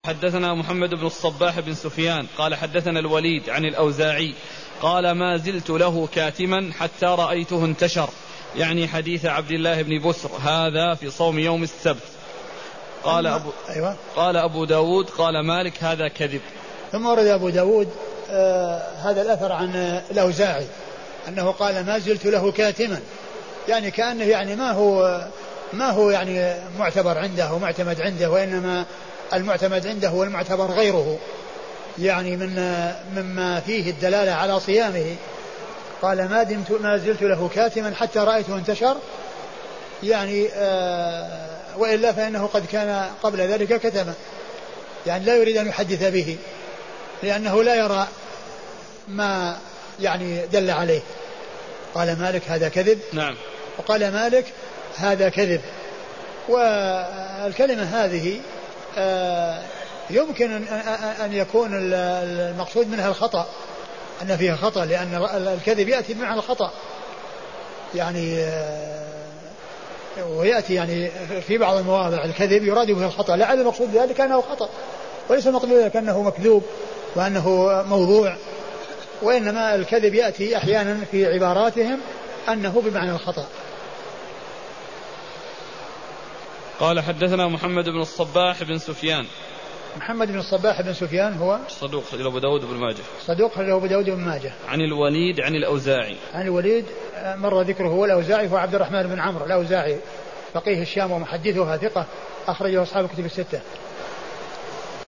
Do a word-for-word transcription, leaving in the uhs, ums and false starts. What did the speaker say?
حدثنا محمد بن الصباح بن سفيان قال حدثنا الوليد عن الأوزاعي قال ما زلت له كاتما حتى رأيته انتشر، يعني حديث عبد الله بن بسر هذا في صوم يوم السبت. قال أبو, أيوة. قال أبو داود قال مالك هذا كذب. ثم ورد أبو داود آه هذا الأثر عن الأوزاعي أنه قال ما زلت له كاتما، يعني كأنه يعني ما هو ما هو يعني معتبر عنده ومعتمد عنده، وإنما المعتمد عنده والمعتبر غيره، يعني من مما فيه الدلالة على صيامه. قال ما دمت ما زلت له كاتما حتى رأيته انتشر، يعني آه وإلا فإنه قد كان قبل ذلك كتما، يعني لا يريد أن يحدث به لأنه لا يرى ما يعني دل عليه. قال مالك هذا كذب. نعم. وقال مالك هذا كذب. والكلمة هذه آه يمكن أن يكون المقصود منها الخطأ، أن فيها خطأ، لأن الكذب يأتي بمعنى الخطأ يعني، ويأتي يعني في بعض المواضع الكذب يراد به الخطأ، لعل المقصود بذلك أنه خطأ، وليس المقصود بذلك أنه مكذوب وأنه موضوع، وإنما الكذب يأتي أحيانا في عباراتهم أنه بمعنى الخطأ. قال حدثنا محمد بن الصباح بن سفيان. محمد بن الصباح بن سفيان هو صدوق خرجه أبو داود بن ماجه. صدوق خرجه أبو داود بن ماجه. عن الوليد عن الأوزاعي. عن الوليد مر ذكره، هو الأوزاعي هو عبد الرحمن بن عمرو الأوزاعي فقيه الشام ومحدثها ثقة، أخرجه أصحاب الكتب الستة.